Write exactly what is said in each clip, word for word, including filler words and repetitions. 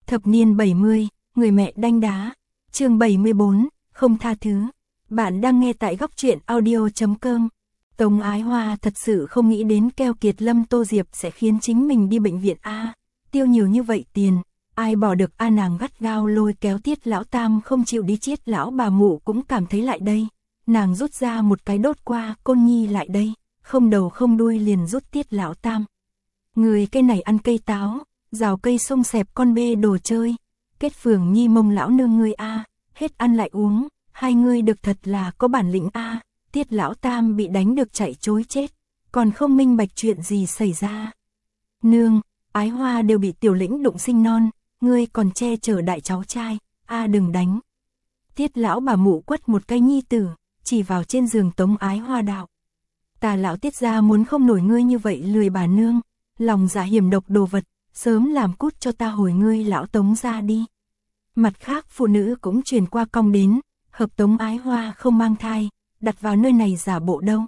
Thập niên bảy mươi, người mẹ đanh đá. Chương bảy mươi bốn, không tha thứ. Bạn đang nghe tại góc truyện audio chấm com. Tống Ái Hoa thật sự không nghĩ đến keo kiệt Lâm Tô Diệp sẽ khiến chính mình đi bệnh viện a. Tiêu nhiều như vậy tiền, ai bỏ được a. Nàng gắt gao lôi kéo Tiết lão tam không chịu đi. Chiết lão bà mụ cũng cảm thấy lại đây. Nàng rút ra một cái đốt qua, Côn Nhi lại đây, không đầu không đuôi liền rút Tiết lão tam. Người cây này ăn cây táo, rào cây sông xẹp con bê đồ chơi. Kết Phường Nhi mông lão nương ngươi a, hết ăn lại uống, hai ngươi được thật là có bản lĩnh a. Tiết lão tam bị đánh được chạy trối chết, còn không minh bạch chuyện gì xảy ra. Nương, Ái Hoa đều bị Tiểu Lĩnh đụng sinh non, ngươi còn che chở đại cháu trai, a đừng đánh. Tiết lão bà mụ quất một cây nhi tử, chỉ vào trên giường Tống Ái Hoa đạo. Ta lão Tiết gia muốn không nổi ngươi như vậy lười bà nương, lòng dạ hiểm độc đồ vật, sớm làm cút cho ta hồi ngươi lão Tống ra đi. Mặt khác phụ nữ cũng truyền qua cong đến, hợp Tống Ái Hoa không mang thai, đặt vào nơi này giả bộ đâu.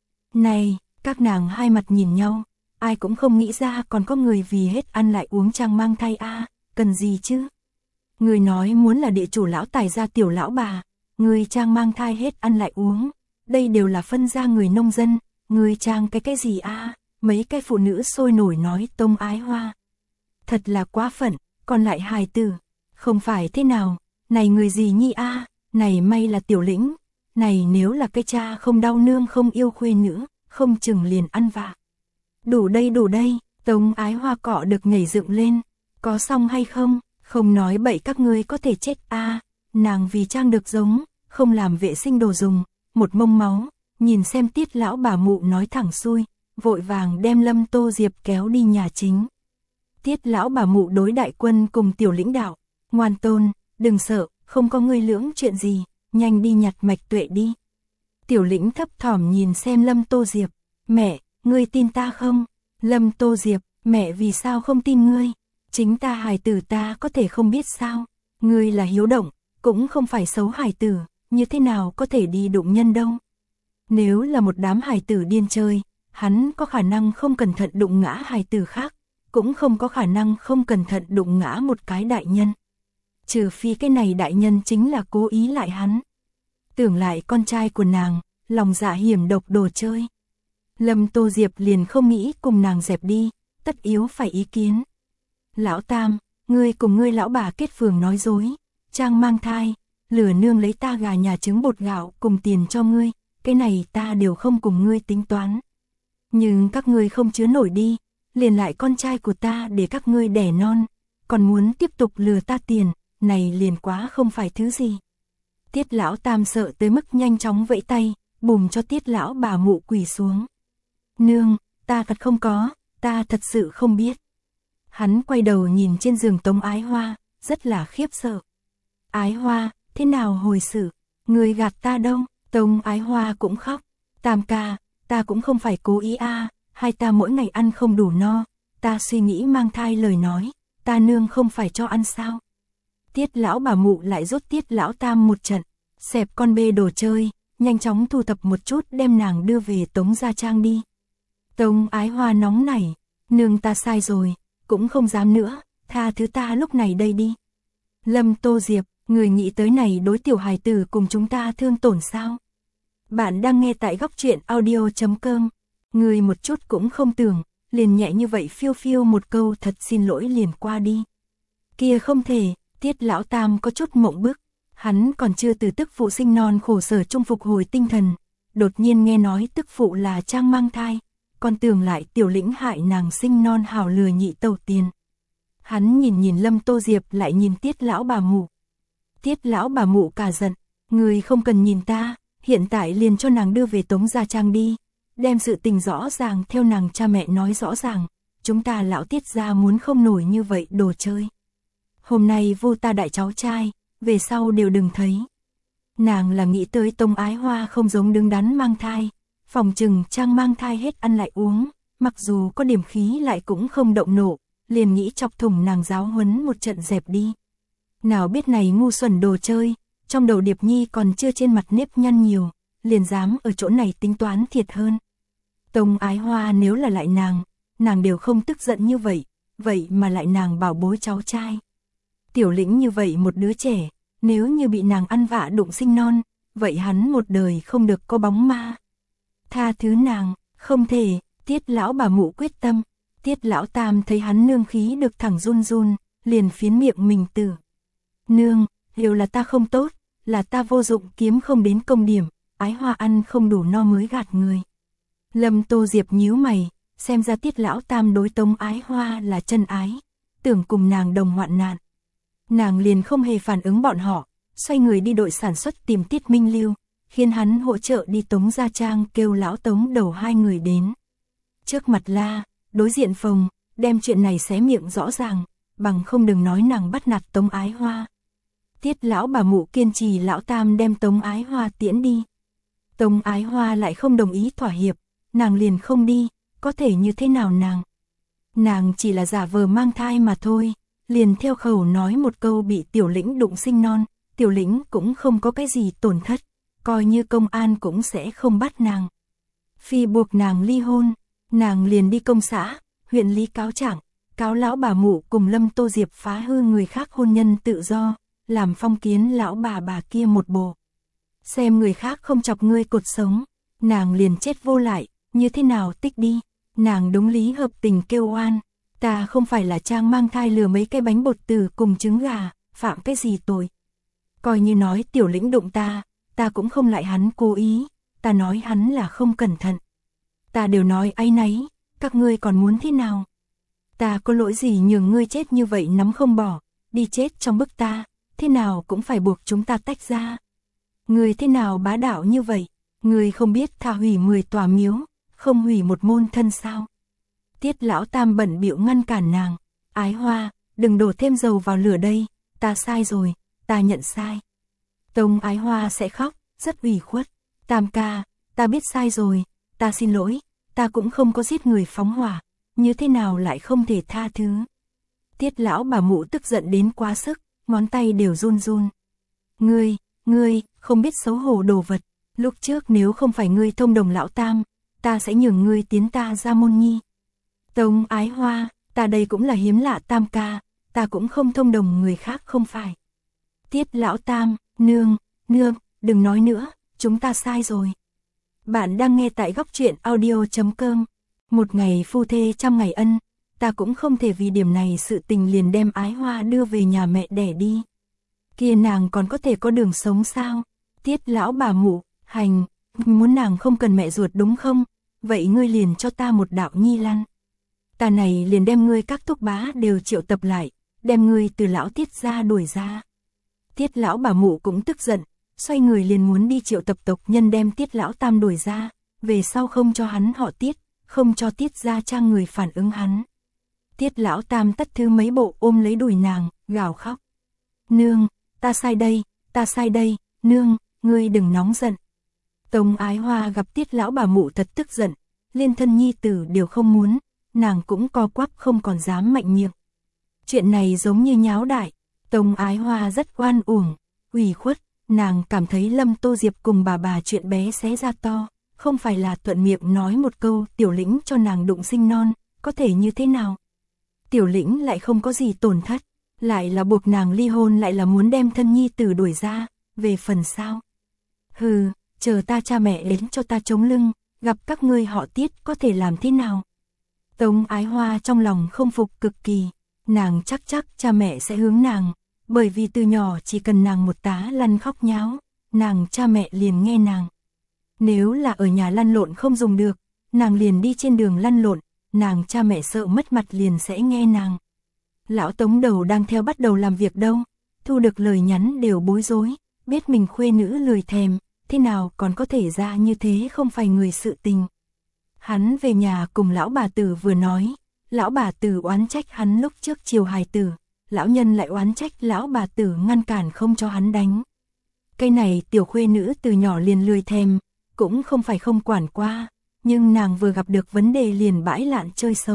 Này, các nàng hai mặt nhìn nhau, ai cũng không nghĩ ra còn có người vì hết ăn lại uống chăng mang thai a, à, cần gì chứ? Người nói muốn là địa chủ lão tài gia tiểu lão bà, người trang mang thai hết ăn lại uống, đây đều là phân gia người nông dân, người trang cái cái gì a? À? Mấy cái phụ nữ sôi nổi nói Tống Ái Hoa. Thật là quá phận, còn lại hài tử, không phải thế nào, này người gì nhi a, à? Này may là Tiểu Lĩnh, này nếu là cái cha không đau nương không yêu khuê nữ, không chừng liền ăn vạ. Đủ đây đủ đây, Tống Ái Hoa cọ được nhảy dựng lên, có xong hay không, không nói bậy các ngươi có thể chết a. À, nàng vì trang được giống, không làm vệ sinh đồ dùng, một mông máu, nhìn xem Tiết lão bà mụ nói thẳng xuôi, vội vàng đem Lâm Tô Diệp kéo đi nhà chính. Tiết lão bà mụ đối đại quân cùng Tiểu Lĩnh đạo, ngoan tôn, đừng sợ, không có ngươi lưỡng chuyện gì, nhanh đi nhặt mạch tuệ đi. Tiểu Lĩnh thấp thỏm nhìn xem Lâm Tô Diệp, mẹ, ngươi tin ta không? Lâm Tô Diệp, mẹ vì sao không tin ngươi? Chính ta hài tử ta có thể không biết sao? Ngươi là hiếu động, cũng không phải xấu hài tử, như thế nào có thể đi đụng nhân đâu? Nếu là một đám hài tử điên chơi, hắn có khả năng không cẩn thận đụng ngã hài tử khác, cũng không có khả năng không cẩn thận đụng ngã một cái đại nhân. Trừ phi cái này đại nhân chính là cố ý lại hắn. Tưởng lại con trai của nàng, lòng dạ hiểm độc đồ chơi. Lâm Tô Diệp liền không nghĩ cùng nàng dẹp đi, tất yếu phải ý kiến. Lão Tam, ngươi cùng ngươi lão bà Kết Phường nói dối, trang mang thai, lừa nương lấy ta gà nhà trứng bột gạo cùng tiền cho ngươi, cái này ta đều không cùng ngươi tính toán. Nhưng các ngươi không chứa nổi đi, liền lại con trai của ta để các ngươi đẻ non, còn muốn tiếp tục lừa ta tiền, này liền quá không phải thứ gì. Tiết lão Tam sợ tới mức nhanh chóng vẫy tay, bùm cho Tiết lão bà mụ quỳ xuống. Nương, ta thật không có, ta thật sự không biết. Hắn quay đầu nhìn trên giường Tống Ái Hoa, rất là khiếp sợ. Ái Hoa, thế nào hồi sự? Người gạt ta đâu? Tống Ái Hoa cũng khóc. Tam ca, ta cũng không phải cố ý a, à, hai ta mỗi ngày ăn không đủ no, ta suy nghĩ mang thai lời nói, ta nương không phải cho ăn sao? Tiết lão bà mụ lại rút Tiết lão Tam một trận, xẹp con bê đồ chơi, nhanh chóng thu thập một chút đem nàng đưa về Tống gia trang đi. Tống Ái Hoa nóng nảy, nương ta sai rồi, cũng không dám nữa, tha thứ ta lúc này đây đi. Lâm Tô Diệp, người nghĩ tới này đối tiểu hài tử cùng chúng ta thương tổn sao? Bạn đang nghe tại góc truyện audio chấm com, người một chút cũng không tưởng, liền nhẹ như vậy phiêu phiêu một câu thật xin lỗi liền qua đi. Kia không thể, Tiết lão Tam có chút mộng bức, hắn còn chưa từ tức phụ sinh non khổ sở chung phục hồi tinh thần, đột nhiên nghe nói tức phụ là trang mang thai, còn tưởng lại Tiểu Lĩnh hại nàng sinh non hảo lừa nhị tẩu tiền. Hắn nhìn nhìn Lâm Tô Diệp lại nhìn Tiết lão bà mụ. Tiết lão bà mụ cả giận, người không cần nhìn ta, hiện tại liền cho nàng đưa về Tống gia trang đi, đem sự tình rõ ràng theo nàng cha mẹ nói rõ ràng, chúng ta lão Tiết gia muốn không nổi như vậy đồ chơi. Hôm nay vô ta đại cháu trai, về sau đều đừng thấy. Nàng là nghĩ tới Tống Ái Hoa không giống đứng đắn mang thai, phòng trừng trang mang thai hết ăn lại uống, mặc dù có điểm khí lại cũng không động nộ, liền nghĩ chọc thủng nàng giáo huấn một trận dẹp đi. Nào biết này ngu xuẩn đồ chơi, trong đầu Điệp Nhi còn chưa trên mặt nếp nhăn nhiều, liền dám ở chỗ này tính toán thiệt hơn. Tống Ái Hoa nếu là lại nàng, nàng đều không tức giận như vậy, vậy mà lại nàng bảo bối cháu trai. Tiểu Lĩnh như vậy một đứa trẻ, nếu như bị nàng ăn vạ đụng sinh non, vậy hắn một đời không được có bóng ma. Tha thứ nàng, không thể, Tiết lão bà mụ quyết tâm. Tiết lão tam thấy hắn nương khí được thẳng run run, liền phiến miệng mình tử. Nương, đều là ta không tốt, là ta vô dụng kiếm không đến công điểm, Ái Hoa ăn không đủ no mới gạt người. Lâm Tô Diệp nhíu mày, xem ra Tiết lão tam đối Tống Ái Hoa là chân ái, tưởng cùng nàng đồng hoạn nạn. Nàng liền không hề phản ứng bọn họ, xoay người đi đội sản xuất tìm Tiết Minh Lưu, khiến hắn hỗ trợ đi Tống gia trang kêu lão Tống đầu hai người đến. Trước mặt la, đối diện Phồng, đem chuyện này xé miệng rõ ràng, bằng không đừng nói nàng bắt nạt Tống Ái Hoa. Tiết lão bà mụ kiên trì lão tam đem Tống Ái Hoa tiễn đi. Tống Ái Hoa lại không đồng ý thỏa hiệp, nàng liền không đi, có thể như thế nào nàng? Nàng chỉ là giả vờ mang thai mà thôi, liền theo khẩu nói một câu bị Tiểu Lĩnh đụng sinh non, Tiểu Lĩnh cũng không có cái gì tổn thất, coi như công an cũng sẽ không bắt nàng. Phi buộc nàng ly hôn, nàng liền đi công xã, huyện lý cáo trạng, cáo lão bà mụ cùng Lâm Tô Diệp phá hư người khác hôn nhân tự do, làm phong kiến lão bà bà kia một bộ. Xem người khác không chọc ngươi cột sống, nàng liền chết vô lại, như thế nào tích đi, nàng đúng lý hợp tình kêu oan, ta không phải là trang mang thai lừa mấy cái bánh bột tử cùng trứng gà, phạm cái gì tội. Coi như nói Tiểu Lĩnh đụng ta, ta cũng không lại hắn cố ý, ta nói hắn là không cẩn thận. Ta đều nói áy náy, các ngươi còn muốn thế nào? Ta có lỗi gì nhường ngươi chết như vậy nắm không bỏ, đi chết trong bức ta, thế nào cũng phải buộc chúng ta tách ra. Ngươi thế nào bá đạo như vậy, ngươi không biết tha hủy mười tòa miếu, không hủy một môn thân sao? Tiết lão tam bẩn bịu ngăn cản nàng, Ái Hoa, đừng đổ thêm dầu vào lửa đây, ta sai rồi, ta nhận sai. Tống Ái Hoa sẽ khóc, rất ủy khuất, Tam ca, ta biết sai rồi, ta xin lỗi, ta cũng không có giết người phóng hỏa, như thế nào lại không thể tha thứ. Tiết lão bà mụ tức giận đến quá sức, ngón tay đều run run. Ngươi, ngươi, không biết xấu hổ đồ vật, lúc trước nếu không phải ngươi thông đồng lão tam, ta sẽ nhường ngươi tiến ta ra môn nhi. Tống Ái Hoa, ta đây cũng là hiếm lạ Tam ca, ta cũng không thông đồng người khác không phải. Tiết lão tam, nương, nương, đừng nói nữa, chúng ta sai rồi. Bạn đang nghe tại góc truyện audio chấm com. Một ngày phu thê trăm ngày ân, ta cũng không thể vì điểm này sự tình liền đem Ái Hoa đưa về nhà mẹ đẻ đi. Kia nàng còn có thể có đường sống sao? Tiết lão bà mụ, hành, muốn nàng không cần mẹ ruột đúng không? Vậy ngươi liền cho ta một đạo nhi lăn. Ta này liền đem ngươi các thúc bá đều triệu tập lại, đem ngươi từ lão Tiết ra đuổi ra. Tiết lão bà mụ cũng tức giận, xoay người liền muốn đi triệu tập tộc nhân đem Tiết lão tam đuổi ra, về sau không cho hắn họ Tiết, không cho Tiết ra trang người phản ứng hắn. Tiết lão tam tất thứ mấy bộ ôm lấy đùi nàng, gào khóc. Nương, ta sai đây, ta sai đây, nương, ngươi đừng nóng giận. Tống Ái Hoa gặp Tiết lão bà mụ thật tức giận, liên thân nhi tử đều không muốn, nàng cũng co quắp không còn dám mạnh miệng. Chuyện này giống như nháo đại, Tống Ái Hoa rất oan uổng, ủy khuất, nàng cảm thấy Lâm Tô Diệp cùng bà bà chuyện bé xé ra to, không phải là thuận miệng nói một câu Tiểu Lĩnh cho nàng đụng sinh non, có thể như thế nào? Tiểu Lĩnh lại không có gì tổn thất, lại là buộc nàng ly hôn, lại là muốn đem thân nhi tử đuổi ra, về phần sao? Hừ, chờ ta cha mẹ đến cho ta chống lưng, gặp các ngươi họ Tiết có thể làm thế nào? Tống Ái Hoa trong lòng không phục cực kỳ, nàng chắc chắc cha mẹ sẽ hướng nàng, bởi vì từ nhỏ chỉ cần nàng một tá lăn khóc nháo, nàng cha mẹ liền nghe nàng. Nếu là ở nhà lăn lộn không dùng được, nàng liền đi trên đường lăn lộn, nàng cha mẹ sợ mất mặt liền sẽ nghe nàng. Lão Tống đầu đang theo bắt đầu làm việc đâu, thu được lời nhắn đều bối rối, biết mình khuê nữ lười thèm, thế nào còn có thể ra như thế không phải người sự tình. Hắn về nhà cùng lão bà tử vừa nói, lão bà tử oán trách hắn lúc trước chiều hài tử, lão nhân lại oán trách lão bà tử ngăn cản không cho hắn đánh. Cái này tiểu khuê nữ từ nhỏ liền lười thèm, cũng không phải không quản qua, nhưng nàng vừa gặp được vấn đề liền bãi lạn chơi xấu.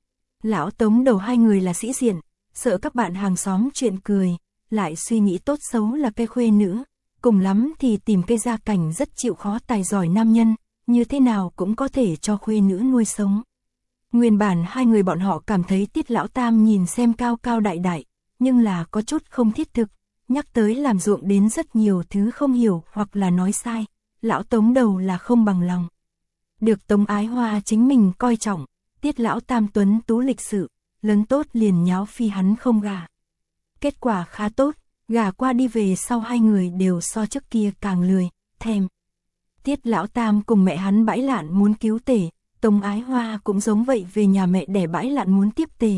Lão Tống đầu hai người là sĩ diện, sợ các bạn hàng xóm chuyện cười, lại suy nghĩ tốt xấu là cái khuê nữ, cùng lắm thì tìm cái gia cảnh rất chịu khó tài giỏi nam nhân, như thế nào cũng có thể cho khuê nữ nuôi sống. Nguyên bản hai người bọn họ cảm thấy Tiết lão tam nhìn xem cao cao đại đại, nhưng là có chút không thiết thực, nhắc tới làm ruộng đến rất nhiều thứ không hiểu hoặc là nói sai, lão Tống đầu là không bằng lòng. Được Tống Ái Hoa chính mình coi trọng, Tiết lão tam tuấn tú lịch sự, lớn tốt liền nháo phi hắn không gả. Kết quả khá tốt, gả qua đi về sau hai người đều so trước kia càng lười, thèm. Tiết lão tam cùng mẹ hắn bãi lạn muốn cứu tể, Tống Ái Hoa cũng giống vậy về nhà mẹ đẻ bãi lạn muốn tiếp tể.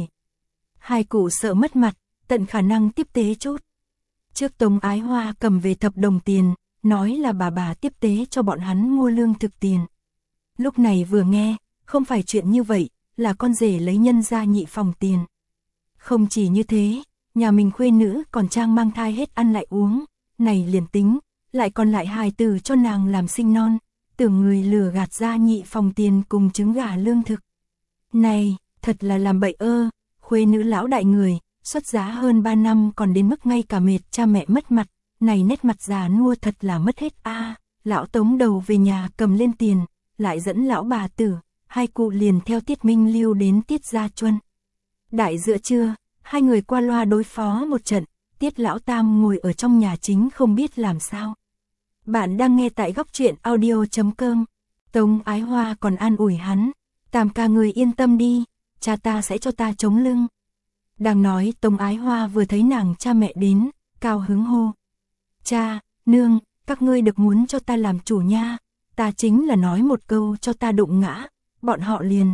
Hai cụ sợ mất mặt, tận khả năng tiếp tế chút. Trước Tống Ái Hoa cầm về thập đồng tiền, nói là bà bà tiếp tế cho bọn hắn mua lương thực tiền. Lúc này vừa nghe, không phải chuyện như vậy, là con rể lấy nhân ra nhị phòng tiền. Không chỉ như thế, nhà mình khuê nữ còn trang mang thai hết ăn lại uống, này liền tính, lại còn lại hài tử cho nàng làm sinh non, tưởng người lừa gạt ra nhị phòng tiền cùng trứng gà lương thực. Này, thật là làm bậy ơ, khuê nữ lão đại người, xuất giá hơn ba năm còn đến mức ngay cả mệt cha mẹ mất mặt, này nét mặt già nua thật là mất hết a. Lão Tống đầu về nhà cầm lên tiền, lại dẫn lão bà tử, hai cụ liền theo Tiết Minh Lưu đến Tiết Gia Chuân. Đại giữa trưa, hai người qua loa đối phó một trận, Tiết lão tam ngồi ở trong nhà chính không biết làm sao. Bạn đang nghe tại góc truyện audio chấm com. Tống Ái Hoa còn an ủi hắn, tam ca người yên tâm đi, cha ta sẽ cho ta chống lưng. Đang nói Tống Ái Hoa vừa thấy nàng cha mẹ đến, cao hứng hô. Cha, nương, các ngươi được muốn cho ta làm chủ nha, ta chính là nói một câu cho ta đụng ngã, bọn họ liền.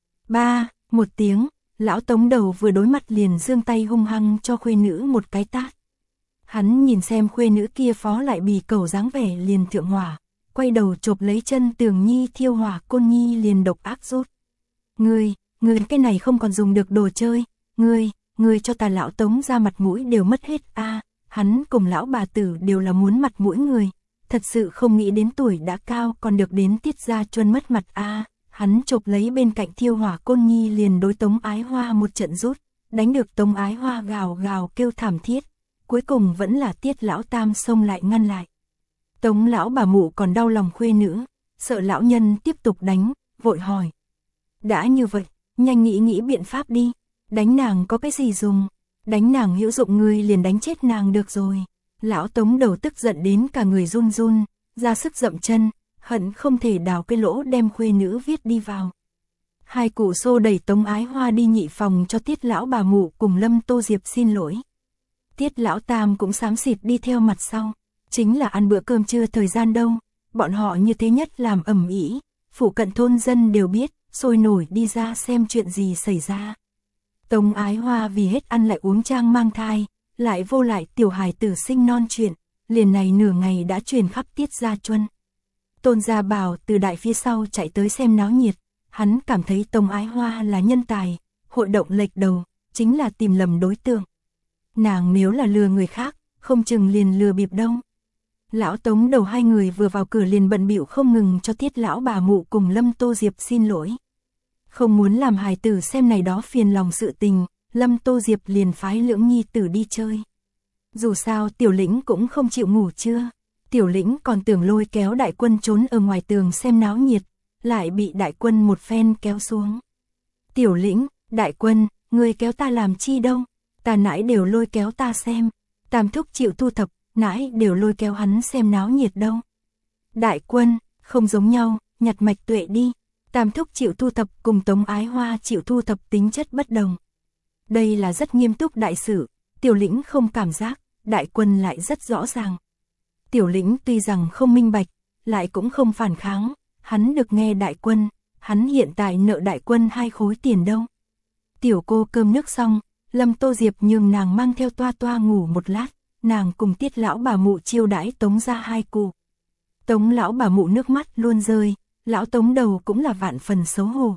Ba, một tiếng, lão Tống đầu vừa đối mặt liền giương tay hung hăng cho khuê nữ một cái tát. Hắn nhìn xem khuê nữ kia phó lại bì cầu dáng vẻ liền thượng hỏa, quay đầu chộp lấy chân Tường Nhi thiêu hỏa côn nhi liền độc ác rút. Ngươi, ngươi cái này không còn dùng được đồ chơi, ngươi, ngươi cho ta lão Tống ra mặt mũi đều mất hết a. À, hắn cùng lão bà tử đều là muốn mặt mũi người, thật sự không nghĩ đến tuổi đã cao còn được đến Tiết Gia Chuân mất mặt a. À, hắn chộp lấy bên cạnh thiêu hỏa côn nhi liền đối Tống Ái Hoa một trận rút, đánh được Tống Ái Hoa gào gào kêu thảm thiết, cuối cùng vẫn là Tiết lão tam xông lại ngăn lại. Tống lão bà mụ còn đau lòng khuê nữ, sợ lão nhân tiếp tục đánh, vội hỏi. Đã như vậy, nhanh nghĩ nghĩ biện pháp đi, đánh nàng có cái gì dùng, đánh nàng hữu dụng người liền đánh chết nàng được rồi. Lão Tống đầu tức giận đến cả người run run, ra sức dậm chân, hận không thể đào cái lỗ đem khuê nữ viết đi vào. Hai cụ xô đẩy Tống Ái Hoa đi nhị phòng cho Tiết lão bà mụ cùng Lâm Tô Diệp xin lỗi. Tiết lão tam cũng xám xịt đi theo mặt sau, chính là ăn bữa cơm trưa thời gian đâu, bọn họ như thế nhất làm ầm ĩ, phủ cận thôn dân đều biết, sôi nổi đi ra xem chuyện gì xảy ra. Tống Ái Hoa vì hết ăn lại uống trang mang thai, lại vô lại tiểu hài tử sinh non chuyện, liền này nửa ngày đã truyền khắp Tiết Gia Chuân. Tôn Gia Bảo từ đại phía sau chạy tới xem náo nhiệt, hắn cảm thấy Tống Ái Hoa là nhân tài, hội động lệch đầu, chính là tìm lầm đối tượng. Nàng nếu là lừa người khác, không chừng liền lừa bịp đâu. Lão Tống đầu hai người vừa vào cửa liền bận bịu không ngừng cho Tiết lão bà mụ cùng Lâm Tô Diệp xin lỗi. Không muốn làm hài tử xem này đó phiền lòng sự tình, Lâm Tô Diệp liền phái Lưỡng nhi tử đi chơi. Dù sao Tiểu Lĩnh cũng không chịu ngủ trưa, Tiểu Lĩnh còn tưởng lôi kéo Đại Quân trốn ở ngoài tường xem náo nhiệt, lại bị Đại Quân một phen kéo xuống. Tiểu Lĩnh, Đại Quân, ngươi kéo ta làm chi đâu, ta nãy đều lôi kéo ta xem, Tam thúc chịu thu thập, nãy đều lôi kéo hắn xem náo nhiệt đâu. Đại Quân, không giống nhau, nhặt mạch tuệ đi, Tam thúc chịu thu thập cùng Tống Ái Hoa chịu thu thập tính chất bất đồng. Đây là rất nghiêm túc đại sự, Tiểu Lĩnh không cảm giác, Đại Quân lại rất rõ ràng. Tiểu Lĩnh tuy rằng không minh bạch, lại cũng không phản kháng, hắn được nghe Đại Quân, hắn hiện tại nợ Đại Quân hai khối tiền đâu. Tiểu cô cơm nước xong, Lâm Tô Diệp nhường nàng mang theo toa toa ngủ một lát, nàng cùng Tiết lão bà mụ chiêu đãi Tống ra hai cụ. Tống lão bà mụ nước mắt luôn rơi, lão Tống đầu cũng là vạn phần xấu hổ.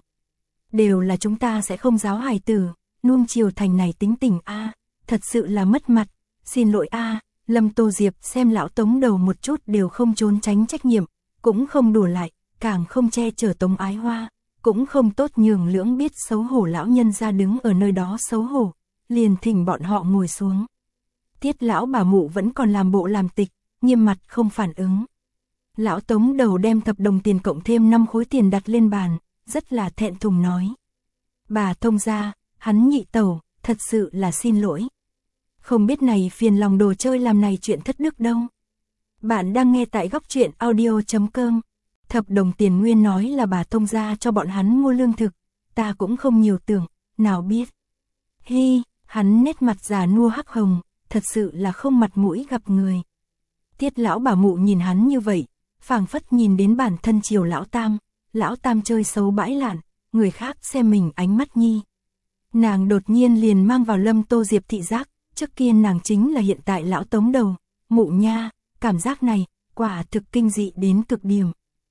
Đều là chúng ta sẽ không giáo hài tử, nuông chiều thành này tính tình a, thật sự là mất mặt, xin lỗi a. Lâm Tô Diệp xem lão Tống đầu một chút đều không trốn tránh trách nhiệm, cũng không đùa lại, càng không che chở Tống Ái Hoa, cũng không tốt nhường Lưỡng biết xấu hổ lão nhân ra đứng ở nơi đó xấu hổ, liền thỉnh bọn họ ngồi xuống. Tiết lão bà mụ vẫn còn làm bộ làm tịch, nghiêm mặt không phản ứng. Lão Tống đầu đem thập đồng tiền cộng thêm năm khối tiền đặt lên bàn, rất là thẹn thùng nói. Bà thông gia, hắn nhị tẩu, thật sự là xin lỗi. Không biết này phiền lòng đồ chơi làm này chuyện thất đức đâu. Bạn đang nghe tại góc truyện audio.com. Thập đồng tiền nguyên nói là bà thông gia cho bọn hắn mua lương thực, ta cũng không nhiều tưởng, nào biết. Hi, hắn nét mặt già nua hắc hồng, thật sự là không mặt mũi gặp người. Tiết lão bà mụ nhìn hắn như vậy, phảng phất nhìn đến bản thân chiều lão tam, lão tam chơi xấu bãi lạn, người khác xem mình ánh mắt nhi. Nàng đột nhiên liền mang vào Lâm Tô Diệp thị giác, trước kia nàng chính là hiện tại lão tống đầu, mụ nha, cảm giác này, quả thực kinh dị đến cực điểm.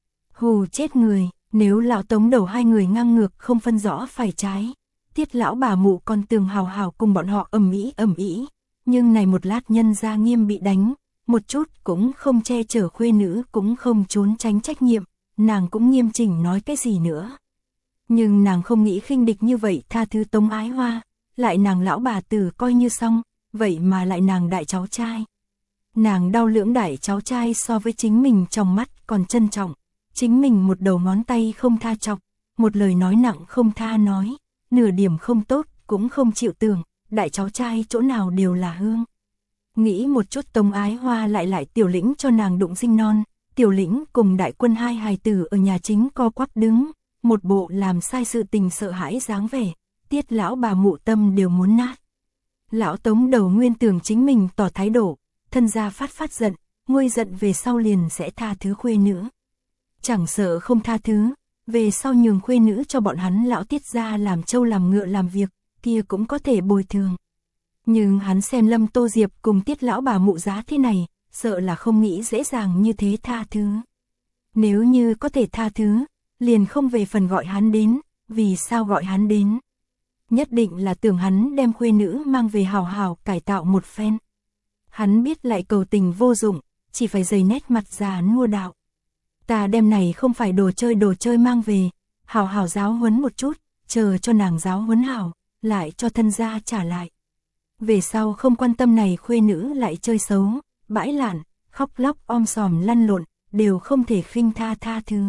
Hù chết người, nếu lão tống đầu hai người ngang ngược không phân rõ phải trái, tiết lão bà mụ còn tường hào hào cùng bọn họ ầm ĩ ầm ĩ, nhưng này một lát nhân gia nghiêm bị đánh, một chút cũng không che chở khuê nữ cũng không trốn tránh trách nhiệm, nàng cũng nghiêm chỉnh nói cái gì nữa. Nhưng nàng không nghĩ khinh địch như vậy tha thứ Tống Ái Hoa, lại nàng lão bà tử coi như xong, vậy mà lại nàng đại cháu trai. Nàng đau lưỡng đại cháu trai so với chính mình trong mắt còn trân trọng, chính mình một đầu ngón tay không tha chọc, một lời nói nặng không tha nói, nửa điểm không tốt cũng không chịu tưởng, đại cháu trai chỗ nào đều là hương. Nghĩ một chút Tống Ái Hoa lại lại Tiểu Lĩnh cho nàng đụng sinh non, Tiểu Lĩnh cùng đại quân hai hài tử ở nhà chính co quắp đứng, một bộ làm sai sự tình sợ hãi dáng vẻ, tiết lão bà mụ tâm đều muốn nát. Lão Tống đầu nguyên tưởng chính mình tỏ thái độ, thân gia phát phát giận, nguôi giận về sau liền sẽ tha thứ khuê nữ. Chẳng sợ không tha thứ, về sau nhường khuê nữ cho bọn hắn lão tiết gia làm trâu làm ngựa làm việc, kia cũng có thể bồi thường. Nhưng hắn xem Lâm Tô Diệp cùng tiết lão bà mụ giá thế này, sợ là không nghĩ dễ dàng như thế tha thứ. Nếu như có thể tha thứ, liền không về phần gọi hắn đến, vì sao gọi hắn đến? Nhất định là tưởng hắn đem khuê nữ mang về hào hào cải tạo một phen. Hắn biết lại cầu tình vô dụng, chỉ phải dày nét mặt già nua đạo. Ta đem này không phải đồ chơi đồ chơi mang về, hào hào giáo huấn một chút, chờ cho nàng giáo huấn hào, lại cho thân gia trả lại. Về sau không quan tâm này khuê nữ lại chơi xấu, bãi lạn, khóc lóc om sòm lăn lộn, đều không thể khinh tha tha thứ.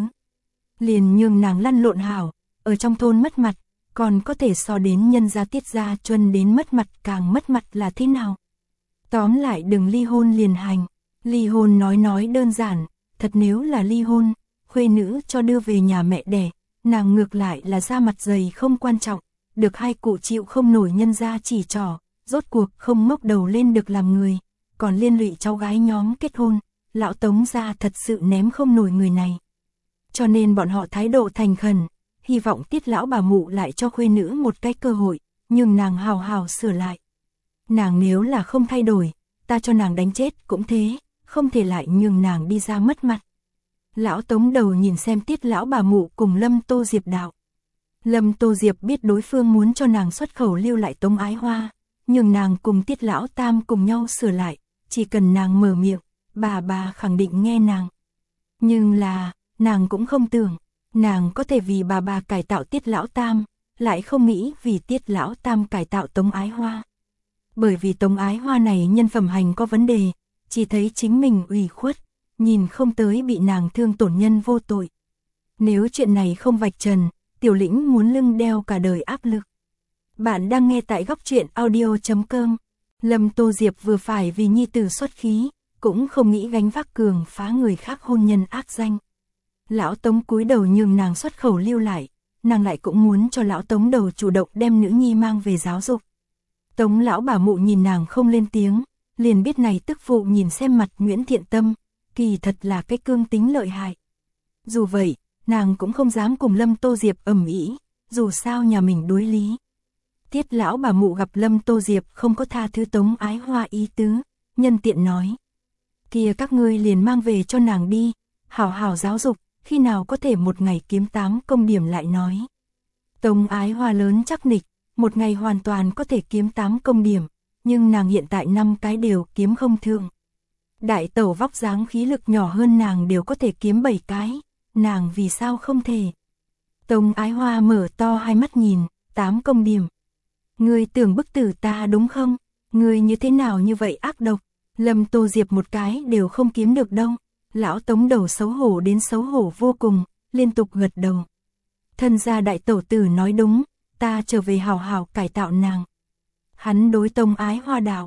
Liền nhường nàng lăn lộn hảo, ở trong thôn mất mặt, còn có thể so đến nhân gia tiết gia chuân đến mất mặt càng mất mặt là thế nào. Tóm lại đừng ly hôn liền hành, ly hôn nói nói đơn giản, thật nếu là ly hôn, khuê nữ cho đưa về nhà mẹ đẻ, nàng ngược lại là da mặt dày không quan trọng, được hai cụ chịu không nổi nhân gia chỉ trỏ, rốt cuộc không ngóc đầu lên được làm người, còn liên lụy cháu gái nhóm kết hôn, lão Tống gia thật sự ném không nổi người này. Cho nên bọn họ thái độ thành khẩn, hy vọng tiết lão bà mụ lại cho khuê nữ một cái cơ hội, nhưng nàng hào hào sửa lại. Nàng nếu là không thay đổi, ta cho nàng đánh chết cũng thế, không thể lại nhường nàng đi ra mất mặt. Lão Tống đầu nhìn xem tiết lão bà mụ cùng Lâm Tô Diệp đạo. Lâm Tô Diệp biết đối phương muốn cho nàng xuất khẩu lưu lại Tống Ái Hoa, nhưng nàng cùng tiết lão tam cùng nhau sửa lại, chỉ cần nàng mở miệng, bà bà khẳng định nghe nàng. Nhưng là, nàng cũng không tưởng, nàng có thể vì bà bà cải tạo tiết lão tam, lại không nghĩ vì tiết lão tam cải tạo Tống Ái Hoa. Bởi vì Tống Ái Hoa này nhân phẩm hành có vấn đề, chỉ thấy chính mình ủy khuất, nhìn không tới bị nàng thương tổn nhân vô tội. Nếu chuyện này không vạch trần, Tiểu Lĩnh muốn lưng đeo cả đời áp lực. Bạn đang nghe tại góc truyện audio.com. Lâm Tô Diệp vừa phải vì nhi tử xuất khí, cũng không nghĩ gánh vác cường phá người khác hôn nhân ác danh. Lão Tống cúi đầu nhường nàng xuất khẩu lưu lại, nàng lại cũng muốn cho lão Tống đầu chủ động đem nữ nhi mang về giáo dục. Tống lão bà mụ nhìn nàng không lên tiếng, liền biết này tức phụ nhìn xem mặt Nguyễn Thiện Tâm, kỳ thật là cái cương tính lợi hại. Dù vậy, nàng cũng không dám cùng Lâm Tô Diệp ầm ĩ, dù sao nhà mình đối lý. Tiết lão bà mụ gặp Lâm Tô Diệp không có tha thứ Tống Ái Hoa ý tứ, nhân tiện nói. Kia các ngươi liền mang về cho nàng đi, hảo hảo giáo dục, khi nào có thể một ngày kiếm tám công điểm lại nói. Tống Ái Hoa lớn chắc nịch, một ngày hoàn toàn có thể kiếm tám công điểm, nhưng nàng hiện tại năm cái đều kiếm không thượng. Đại tẩu vóc dáng khí lực nhỏ hơn nàng đều có thể kiếm bảy cái, nàng vì sao không thể. Tống Ái Hoa mở to hai mắt nhìn, tám công điểm. Ngươi tưởng bức tử ta đúng không? Ngươi như thế nào như vậy ác độc? Lâm Tô Diệp một cái đều không kiếm được đâu. Lão Tống đầu xấu hổ đến xấu hổ vô cùng, liên tục gật đầu. Thân gia đại tẩu tử nói đúng, ta trở về hào hào cải tạo nàng. Hắn đối Tống Ái Hoa đạo,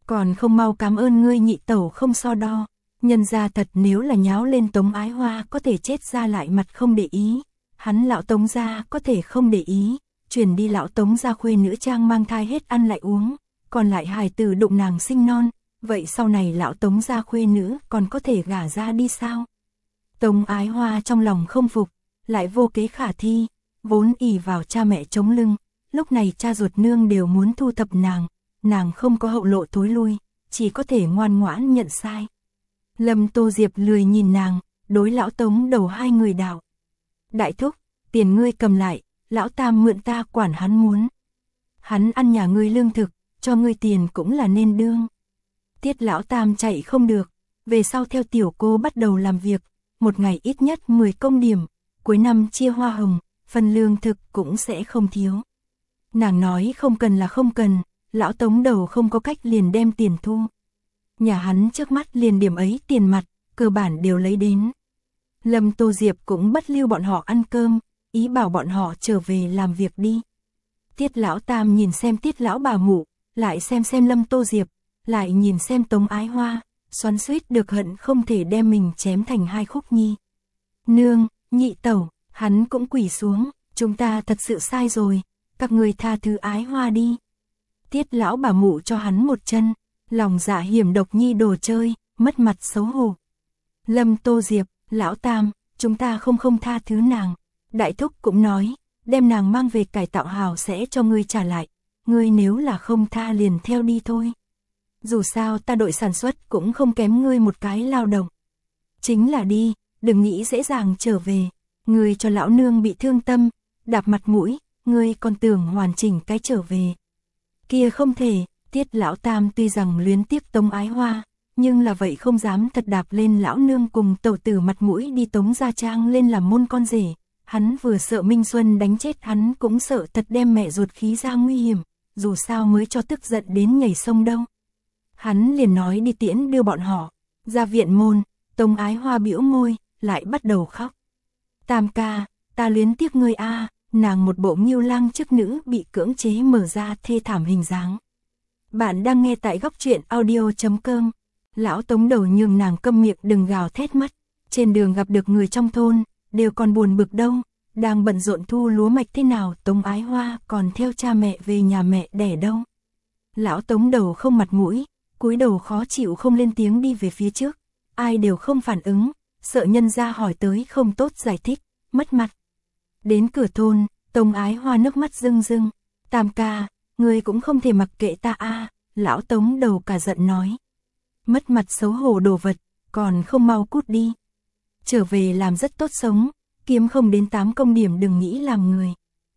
còn không mau cảm ơn ngươi nhị tẩu không so đo. Nhân ra thật nếu là nháo lên Tống Ái Hoa có thể chết ra lại mặt không để ý, hắn lão Tống gia có thể không để ý, chuyển đi lão Tống gia khuê nữ trang mang thai hết ăn lại uống, còn lại hài tử đụng nàng sinh non, vậy sau này lão Tống gia khuê nữ còn có thể gả ra đi sao? Tống Ái Hoa trong lòng không phục, lại vô kế khả thi, vốn ỷ vào cha mẹ chống lưng, lúc này cha ruột nương đều muốn thu thập nàng, nàng không có hậu lộ thối lui, chỉ có thể ngoan ngoãn nhận sai. Lâm Tô Diệp lười nhìn nàng, đối lão Tống đầu hai người đạo. Đại thúc, tiền ngươi cầm lại, lão Tam mượn ta quản hắn muốn. Hắn ăn nhà ngươi lương thực, cho ngươi tiền cũng là nên đương. Tiết lão Tam chạy không được, về sau theo tiểu cô bắt đầu làm việc, một ngày ít nhất mười công điểm, cuối năm chia hoa hồng, phần lương thực cũng sẽ không thiếu. Nàng nói không cần là không cần, lão Tống đầu không có cách liền đem tiền thu. Nhà hắn trước mắt liền điểm ấy tiền mặt, cơ bản đều lấy đến. Lâm Tô Diệp cũng bất lưu bọn họ ăn cơm, ý bảo bọn họ trở về làm việc đi. Tiết lão Tam nhìn xem Tiết lão bà mụ, lại xem xem Lâm Tô Diệp, lại nhìn xem Tống Ái Hoa, xoắn xuýt được hận không thể đem mình chém thành hai khúc nhi. Nương, nhị tẩu, hắn cũng quỳ xuống, chúng ta thật sự sai rồi, các người tha thứ Ái Hoa đi. Tiết lão bà mụ cho hắn một chân, lòng dạ hiểm độc nhi đồ chơi, mất mặt xấu hổ. Lâm Tô Diệp, lão Tam, chúng ta không không tha thứ nàng. Đại thúc cũng nói, đem nàng mang về cải tạo hào sẽ cho ngươi trả lại, ngươi nếu là không tha liền theo đi thôi. Dù sao ta đội sản xuất cũng không kém ngươi một cái lao động. Chính là đi, đừng nghĩ dễ dàng trở về, ngươi cho lão nương bị thương tâm, đạp mặt mũi, ngươi còn tưởng hoàn chỉnh cái trở về. Kia không thể, Tiết lão Tam tuy rằng luyến tiếc Tống Ái Hoa, nhưng là vậy không dám thật đạp lên lão nương cùng tẩu tử mặt mũi đi Tống gia trang lên làm môn con rể. Hắn vừa sợ Minh Xuân đánh chết hắn cũng sợ thật đem mẹ ruột khí ra nguy hiểm, dù sao mới cho tức giận đến nhảy sông đâu. Hắn liền nói đi tiễn đưa bọn họ, ra viện môn, Tống Ái Hoa bĩu môi, lại bắt đầu khóc. Tam ca, ta luyến tiếc ngươi a, nàng một bộ Ngưu Lang chức nữ bị cưỡng chế mở ra thê thảm hình dáng. Bạn đang nghe tại góc truyện audio chấm com. Lão Tống đầu nhường nàng câm miệng đừng gào thét mắt, trên đường gặp được người trong thôn, đều còn buồn bực đâu, đang bận rộn thu lúa mạch thế nào Tống Ái Hoa còn theo cha mẹ về nhà mẹ đẻ đâu. Lão Tống đầu không mặt mũi, cúi đầu khó chịu không lên tiếng đi về phía trước, ai đều không phản ứng, sợ nhân gia hỏi tới không tốt giải thích, mất mặt. Đến cửa thôn, Tống Ái Hoa nước mắt rưng rưng, Tam ca, ngươi cũng không thể mặc kệ ta a, lão Tống đầu cả giận nói. Mất mặt xấu hổ đồ vật, còn không mau cút đi. Trở về làm rất tốt sống, kiếm không đến tám công điểm đừng nghĩ làm người.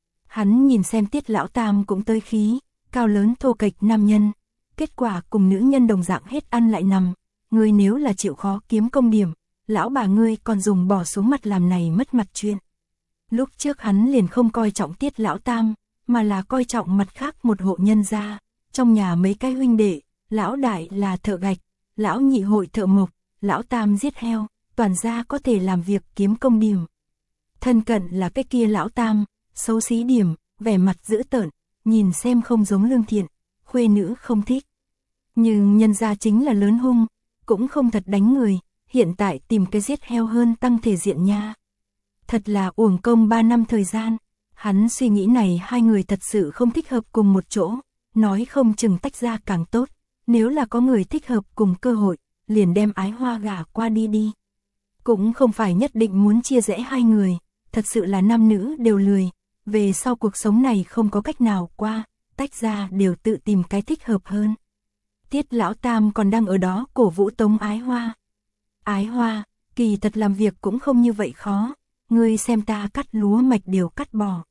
Hắn nhìn xem Tiết lão Tam cũng tới khí, cao lớn thô kệch nam nhân, kết quả cùng nữ nhân đồng dạng hết ăn lại nằm, ngươi nếu là chịu khó kiếm công điểm, lão bà ngươi còn dùng bỏ xuống mặt làm này mất mặt chuyện. Lúc trước hắn liền không coi trọng Tiết lão Tam, mà là coi trọng mặt khác một hộ nhân gia, trong nhà mấy cái huynh đệ, lão đại là thợ gạch, lão nhị hội thợ mộc, lão Tam giết heo, toàn gia có thể làm việc kiếm công điểm. Thân cận là cái kia lão Tam, xấu xí điểm, vẻ mặt dữ tợn, nhìn xem không giống lương thiện, khuê nữ không thích. Nhưng nhân gia chính là lớn hung, cũng không thật đánh người, hiện tại tìm cái giết heo hơn tăng thể diện nha. Thật là uổng công ba năm thời gian, hắn suy nghĩ này hai người thật sự không thích hợp cùng một chỗ, nói không chừng tách ra càng tốt, nếu là có người thích hợp cùng cơ hội, liền đem Ái Hoa gả qua đi đi. Cũng không phải nhất định muốn chia rẽ hai người, thật sự là nam nữ đều lười, về sau cuộc sống này không có cách nào qua, tách ra đều tự tìm cái thích hợp hơn. Tiết lão Tam còn đang ở đó cổ vũ Tống Ái Hoa. Ái Hoa, kỳ thật làm việc cũng không như vậy khó, ngươi xem ta cắt lúa mạch đều cắt bỏ.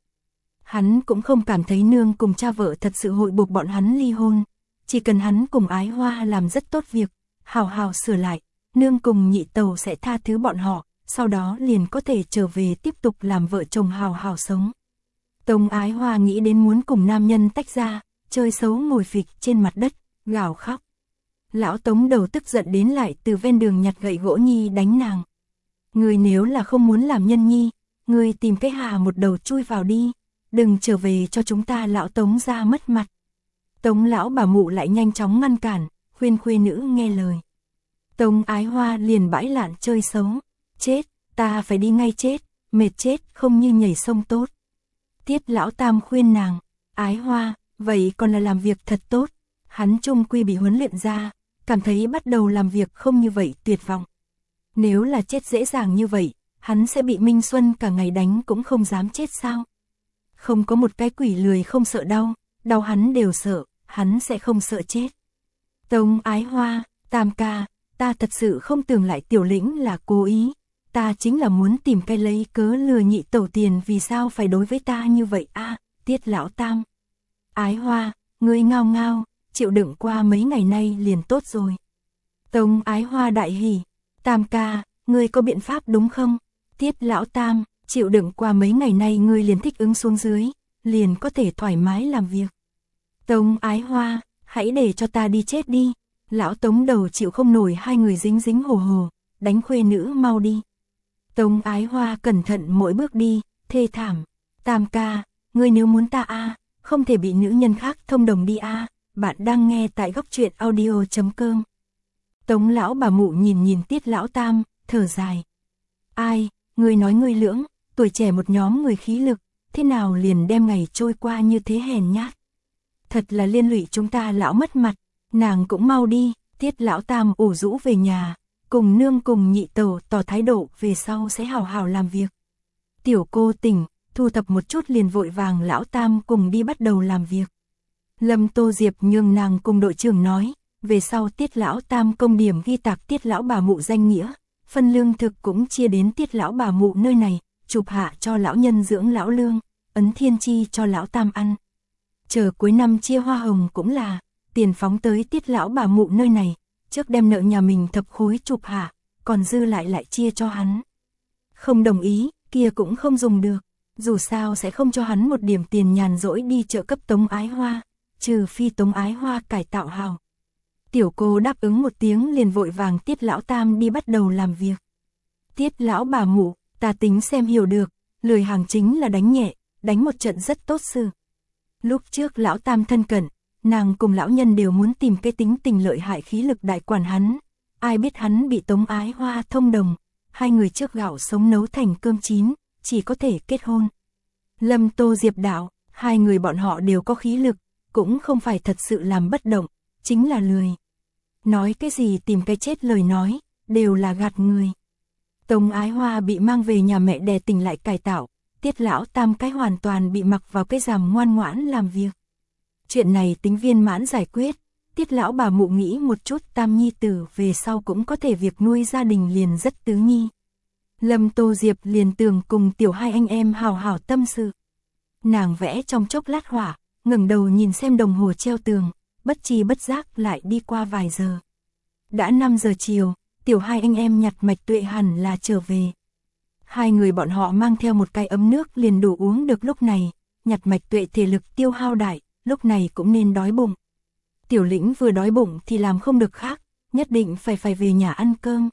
Hắn cũng không cảm thấy nương cùng cha vợ thật sự hội buộc bọn hắn ly hôn, chỉ cần hắn cùng Ái Hoa làm rất tốt việc, hào hào sửa lại, nương cùng nhị tẩu sẽ tha thứ bọn họ, sau đó liền có thể trở về tiếp tục làm vợ chồng hào hào sống. Tống Ái Hoa nghĩ đến muốn cùng nam nhân tách ra, chơi xấu ngồi phịch trên mặt đất, gào khóc. Lão Tống đầu tức giận đến lại từ ven đường nhặt gậy gỗ nhi đánh nàng. Người nếu là không muốn làm nhân nhi, người tìm cái hà một đầu chui vào đi, đừng trở về cho chúng ta lão Tống ra mất mặt. Tống lão bà mụ lại nhanh chóng ngăn cản, khuyên khuê nữ nghe lời. Tống Ái Hoa liền bãi lạn chơi xấu, chết, ta phải đi ngay chết, mệt chết không như nhảy sông tốt. Tiết Lão Tam khuyên nàng, Ái Hoa, vậy còn là làm việc thật tốt, hắn chung quy bị huấn luyện ra, cảm thấy bắt đầu làm việc không như vậy tuyệt vọng. Nếu là chết dễ dàng như vậy, hắn sẽ bị Minh Xuân cả ngày đánh cũng không dám chết sao? Không có một cái quỷ lười không sợ đau, đau hắn đều sợ, hắn sẽ không sợ chết. Tống Ái Hoa, Tam ca, ta thật sự không tưởng lại Tiểu Lĩnh là cố ý, ta chính là muốn tìm cái lấy cớ lừa nhị tẩu tiền, vì sao phải đối với ta như vậy a? À, Tiết Lão Tam. Ái Hoa, ngươi ngao ngao, chịu đựng qua mấy ngày nay liền tốt rồi. Tống Ái Hoa đại hỉ, Tam ca, ngươi có biện pháp đúng không? Tiết Lão Tam, chịu đựng qua mấy ngày nay ngươi liền thích ứng xuống dưới, liền có thể thoải mái làm việc. Tống Ái Hoa, hãy để cho ta đi chết đi. Lão Tống đầu chịu không nổi hai người dính dính hồ hồ, đánh khuê nữ mau đi. Tống Ái Hoa cẩn thận mỗi bước đi, thê thảm. Tam ca, ngươi nếu muốn ta a, à, không thể bị nữ nhân khác thông đồng đi a. À. Bạn đang nghe tại góc truyện audio chấm com. Tống lão bà mụ nhìn nhìn Tiết Lão Tam, thở dài. Ai, ngươi nói ngươi lưỡng, tuổi trẻ một nhóm người khí lực, thế nào liền đem ngày trôi qua như thế hèn nhát. Thật là liên lụy chúng ta lão mất mặt, nàng cũng mau đi. Tiết Lão Tam ủ rũ về nhà, cùng nương cùng nhị tẩu tỏ thái độ về sau sẽ hào hào làm việc. Tiểu cô tỉnh, thu thập một chút liền vội vàng Lão Tam cùng đi bắt đầu làm việc. Lâm Tô Diệp nhường nàng cùng đội trưởng nói, về sau Tiết Lão Tam công điểm ghi tạc Tiết Lão bà mụ danh nghĩa, phân lương thực cũng chia đến Tiết Lão bà mụ nơi này, chụp hạ cho lão nhân dưỡng lão lương, ấn thiên chi cho Lão Tam ăn. Chờ cuối năm chia hoa hồng cũng là tiền phóng tới Tiết Lão bà mụ nơi này, trước đem nợ nhà mình thập khối chụp hạ, còn dư lại lại chia cho hắn. Không đồng ý, kia cũng không dùng được, dù sao sẽ không cho hắn một điểm tiền nhàn rỗi đi trợ cấp Tống Ái Hoa, trừ phi Tống Ái Hoa cải tạo hào. Tiểu cô đáp ứng một tiếng liền vội vàng Tiết Lão Tam đi bắt đầu làm việc. Tiết Lão bà mụ, ta tính xem hiểu được, lười hàng chính là đánh nhẹ, đánh một trận rất tốt sự. Lúc trước Lão Tam thân cận, nàng cùng lão nhân đều muốn tìm cái tính tình lợi hại khí lực đại quản hắn, ai biết hắn bị Tống Ái Hoa thông đồng, hai người trước gạo sống nấu thành cơm chín, chỉ có thể kết hôn. Lâm Tô Diệp đạo, hai người bọn họ đều có khí lực, cũng không phải thật sự làm bất động, chính là lười. Nói cái gì tìm cái chết lời nói, đều là gạt người. Tống Ái Hoa bị mang về nhà mẹ đẻ tỉnh lại cải tạo, Tiết Lão Tam cái hoàn toàn bị mặc vào cái giàm ngoan ngoãn làm việc. Chuyện này tính viên mãn giải quyết, Tiết Lão bà mụ nghĩ một chút Tam nhi tử về sau cũng có thể việc nuôi gia đình liền rất tứ nhi. Lâm Tô Diệp liền tưởng cùng tiểu hai anh em hào hào tâm sự. Nàng vẽ trong chốc lát hỏa, ngẩng đầu nhìn xem đồng hồ treo tường, bất chi bất giác lại đi qua vài giờ. Đã năm giờ chiều, tiểu hai anh em nhặt Mạch Tuệ hẳn là trở về. Hai người bọn họ mang theo một cái ấm nước liền đủ uống được lúc này, nhặt Mạch Tuệ thể lực tiêu hao đại, lúc này cũng nên đói bụng. Tiểu Lĩnh vừa đói bụng thì làm không được khác, nhất định phải phải về nhà ăn cơm.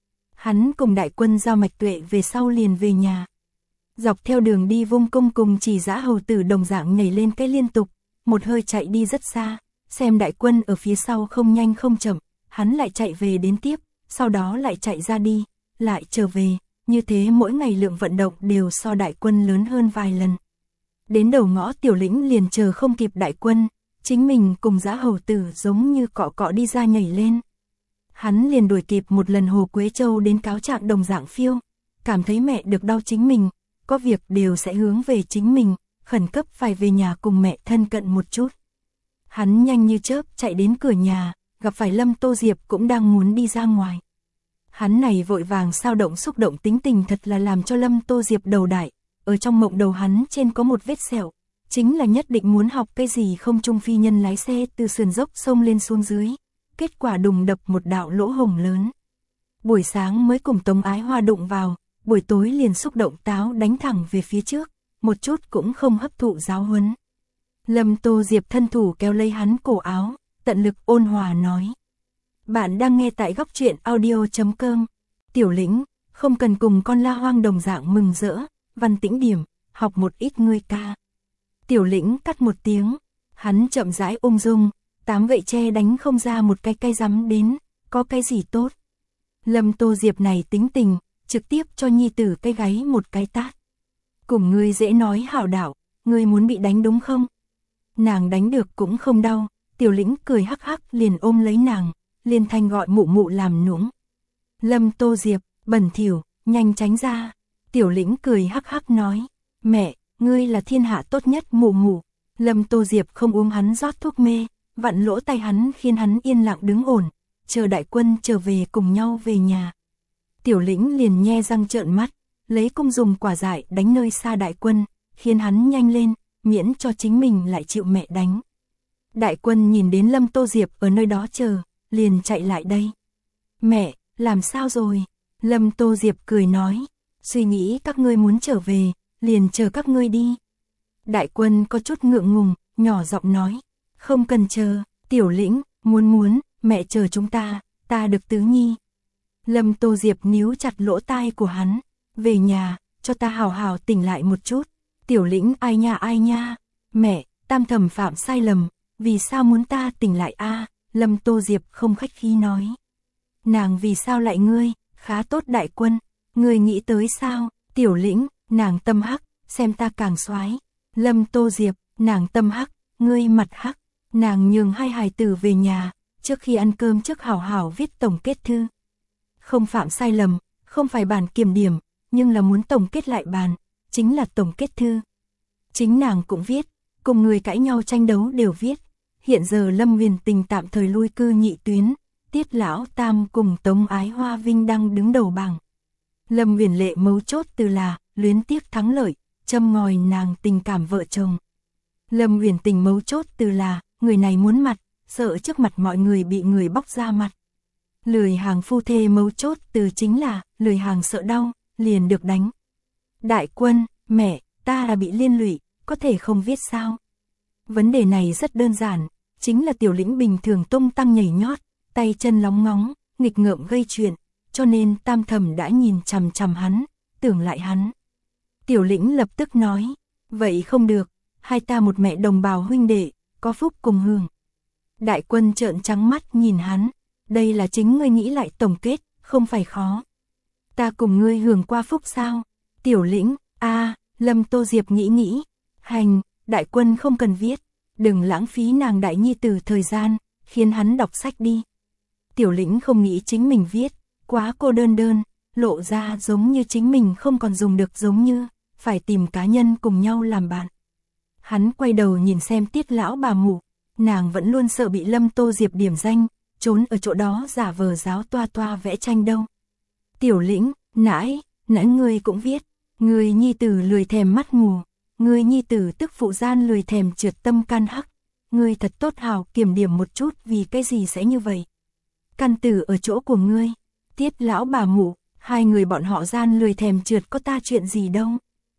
Hắn cùng đại quân giao Mạch Tuệ về sau liền về nhà. Dọc theo đường đi Vung Công cùng Chỉ Dã hầu tử đồng dạng nhảy lên cái liên tục, một hơi chạy đi rất xa, xem đại quân ở phía sau không nhanh không chậm, hắn lại chạy về đến tiếp, sau đó lại chạy ra đi, lại trở về, như thế mỗi ngày lượng vận động đều so đại quân lớn hơn vài lần. Đến đầu ngõ Tiểu Lĩnh liền chờ không kịp đại quân, chính mình cùng Dã hầu tử giống như cọ cọ đi ra nhảy lên. Hắn liền đuổi kịp một lần Hồ Quế Châu đến cáo trạng đồng dạng phiêu, cảm thấy mẹ được đau chính mình, có việc đều sẽ hướng về chính mình, khẩn cấp phải về nhà cùng mẹ thân cận một chút. Hắn nhanh như chớp chạy đến cửa nhà, gặp phải Lâm Tô Diệp cũng đang muốn đi ra ngoài. Hắn này vội vàng sao động xúc động tính tình thật là làm cho Lâm Tô Diệp đầu đại, ở trong mộng đầu hắn trên có một vết sẹo, chính là nhất định muốn học cái gì không trung phi nhân lái xe từ sườn dốc sông lên xuống dưới, kết quả đùng đập một đạo lỗ hổng lớn. Buổi sáng mới cùng Tống Ái Hoa đụng vào, buổi tối liền xúc động táo đánh thẳng về phía trước, một chút cũng không hấp thụ giáo huấn. Lâm Tô Diệp thân thủ kéo lấy hắn cổ áo, tận lực ôn hòa nói. Bạn đang nghe tại góc truyện audio chấm com. Tiểu Lĩnh, không cần cùng con la hoang đồng dạng mừng rỡ, văn tĩnh điểm, học một ít ngươi ca. Tiểu Lĩnh cắt một tiếng, hắn chậm rãi ung dung, tám gậy tre đánh không ra một cái cây rắm đến, có cái gì tốt. Lâm Tô Diệp này tính tình, trực tiếp cho nhi tử cái gáy một cái tát. Cùng ngươi dễ nói hảo đảo, ngươi muốn bị đánh đúng không? Nàng đánh được cũng không đau, Tiểu Lĩnh cười hắc hắc liền ôm lấy nàng, liên thanh gọi mụ mụ làm nũng. Lâm Tô Diệp, bẩn thỉu, nhanh tránh ra. Tiểu Lĩnh cười hắc hắc nói, mẹ, ngươi là thiên hạ tốt nhất mụ mụ. Lâm Tô Diệp không uống hắn rót thuốc mê, vặn lỗ tay hắn khiến hắn yên lặng đứng ổn, chờ đại quân trở về cùng nhau về nhà. Tiểu Lĩnh liền nhe răng trợn mắt, lấy cung dùng quả dại đánh nơi xa đại quân, khiến hắn nhanh lên, miễn cho chính mình lại chịu mẹ đánh. Đại quân nhìn đến Lâm Tô Diệp ở nơi đó chờ, liền chạy lại đây. Mẹ, làm sao rồi? Lâm Tô Diệp cười nói, suy nghĩ các ngươi muốn trở về, liền chờ các ngươi đi. Đại quân có chút ngượng ngùng, nhỏ giọng nói, không cần chờ, Tiểu Lĩnh, muốn muốn, mẹ chờ chúng ta, ta được tứ nhi. Lâm Tô Diệp níu chặt lỗ tai của hắn, về nhà, cho ta hào hào tỉnh lại một chút. Tiểu Lĩnh ai nha ai nha, mẹ, tam thẩm phạm sai lầm, vì sao muốn ta tỉnh lại a? Lâm Tô Diệp không khách khí nói. Nàng vì sao lại ngươi, khá tốt đại quân, ngươi nghĩ tới sao? Tiểu Lĩnh, nàng tâm hắc, xem ta càng soái. Lâm Tô Diệp, nàng tâm hắc, ngươi mặt hắc. Nàng nhường hai hài tử về nhà, trước khi ăn cơm trước hảo hảo viết tổng kết thư. Không phạm sai lầm, không phải bản kiểm điểm, nhưng là muốn tổng kết lại bàn, chính là tổng kết thư. Chính nàng cũng viết, cùng người cãi nhau tranh đấu đều viết. Hiện giờ Lâm Huyền Tình tạm thời lui cư nhị tuyến, Tiết Lão Tam cùng Tống Ái Hoa Vinh đang đứng đầu bảng. Lâm Huyền Lệ mấu chốt từ là luyến tiếc thắng lợi, châm ngòi nàng tình cảm vợ chồng. Lâm Huyền Tình mấu chốt từ là người này muốn mặt, sợ trước mặt mọi người bị người bóc ra mặt. Lười hàng phu thê mấu chốt từ chính là lười hàng sợ đau, liền được đánh. Đại quân, mẹ, ta là bị liên lụy, có thể không viết sao? Vấn đề này rất đơn giản, chính là Tiểu Lĩnh bình thường tung tăng nhảy nhót, tay chân lóng ngóng, nghịch ngợm gây chuyện, cho nên tam thẩm đã nhìn chằm chằm hắn, tưởng lại hắn. Tiểu Lĩnh lập tức nói, vậy không được, hai ta một mẹ đồng bào huynh đệ, có phúc cùng hưởng. Đại quân trợn trắng mắt nhìn hắn, đây là chính ngươi nghĩ lại tổng kết, không phải khó. Ta cùng ngươi hưởng qua phúc sao? Tiểu Lĩnh, a, Lâm Tô Diệp nghĩ nghĩ, hành, đại quân không cần viết, đừng lãng phí nàng đại nhi tử thời gian, khiến hắn đọc sách đi. Tiểu Lĩnh không nghĩ chính mình viết, quá cô đơn đơn, lộ ra giống như chính mình không còn dùng được giống như, phải tìm cá nhân cùng nhau làm bạn. Hắn quay đầu nhìn xem Tiết Lão bà mụ, nàng vẫn luôn sợ bị Lâm Tô Diệp điểm danh, trốn ở chỗ đó giả vờ giáo toa toa vẽ tranh đâu. Tiểu Lĩnh, nãi, nãi ngươi cũng viết, ngươi nhi tử lười thèm mắt mù, ngươi nhi tử tức phụ gian lười thèm trượt tâm can hắc, ngươi thật tốt hào kiểm điểm một chút vì cái gì sẽ như vậy. Căn tử ở chỗ của ngươi, Tiết Lão bà mụ, hai người bọn họ gian lười thèm trượt có ta chuyện gì đâu.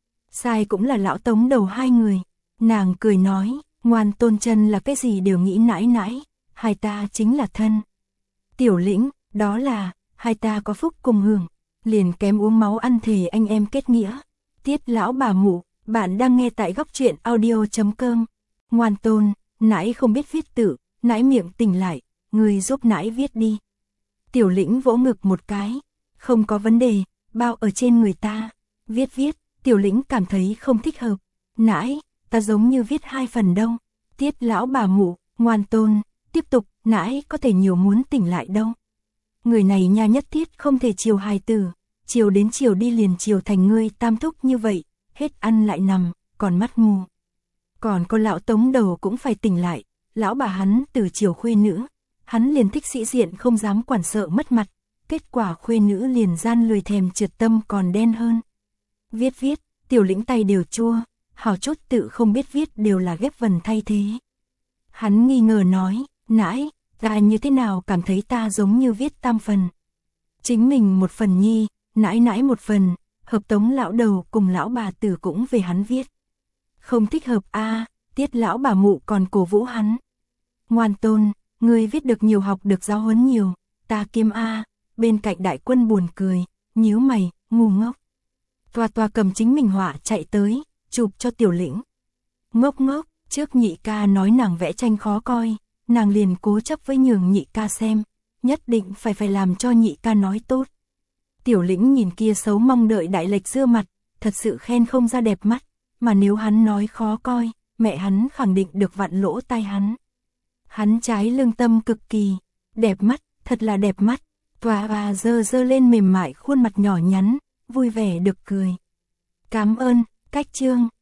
Sai cũng là lão Tống đầu hai người, nàng cười nói, ngoan tôn chân là cái gì đều nghĩ nãi nãi, hai ta chính là thân. Tiểu Lĩnh, đó là, hai ta có phúc cùng hưởng, liền kém uống máu ăn thề anh em kết nghĩa. Tiết Lão bà mụ, bạn đang nghe tại góc truyện audio chấm com. Ngoan tôn, nãi không biết viết tự, nãi miệng tỉnh lại, người giúp nãi viết đi. Tiểu Lĩnh vỗ ngực một cái, không có vấn đề, bao ở trên người ta, viết viết. Tiểu Lĩnh cảm thấy không thích hợp, nãi, ta giống như viết hai phần đâu. Tiết Lão bà mụ, ngoan tôn, tiếp tục, nãi có thể nhiều muốn tỉnh lại đâu. Người này nha nhất thiết không thể chiều hài tử, chiều đến chiều đi liền chiều thành ngươi tam thúc như vậy, hết ăn lại nằm, còn mắt mù. Còn có lão Tống đầu cũng phải tỉnh lại, lão bà hắn từ chiều khuê nữ, hắn liền thích sĩ diện không dám quản sợ mất mặt, kết quả khuê nữ liền gian lười thèm trượt tâm còn đen hơn. Viết viết, Tiểu Lĩnh tay đều chua, hào chút tự không biết viết đều là ghép vần thay thế. Hắn nghi ngờ nói, nãi, ta như thế nào cảm thấy ta giống như viết tam phần. Chính mình một phần nhi, nãi nãi một phần, hợp Tống lão đầu cùng lão bà tử cũng về hắn viết. Không thích hợp a. Tiết Lão bà mụ còn cổ vũ hắn. Ngoan tôn, ngươi viết được nhiều học được giáo huấn nhiều, ta kiêm a. Bên cạnh đại quân buồn cười, nhíu mày, ngu ngốc. Toa toa cầm chính mình họa chạy tới, chụp cho Tiểu Lĩnh. Ngốc ngốc, trước nhị ca nói nàng vẽ tranh khó coi, nàng liền cố chấp với nhường nhị ca xem, nhất định phải phải làm cho nhị ca nói tốt. Tiểu Lĩnh nhìn kia xấu mong đợi đại lệch xưa mặt, thật sự khen không ra đẹp mắt, mà nếu hắn nói khó coi, mẹ hắn khẳng định được vặn lỗ tai hắn. Hắn trái lương tâm cực kỳ, đẹp mắt, thật là đẹp mắt, tòa và dơ dơ lên mềm mại khuôn mặt nhỏ nhắn, vui vẻ được cười. Cảm ơn, cách chương.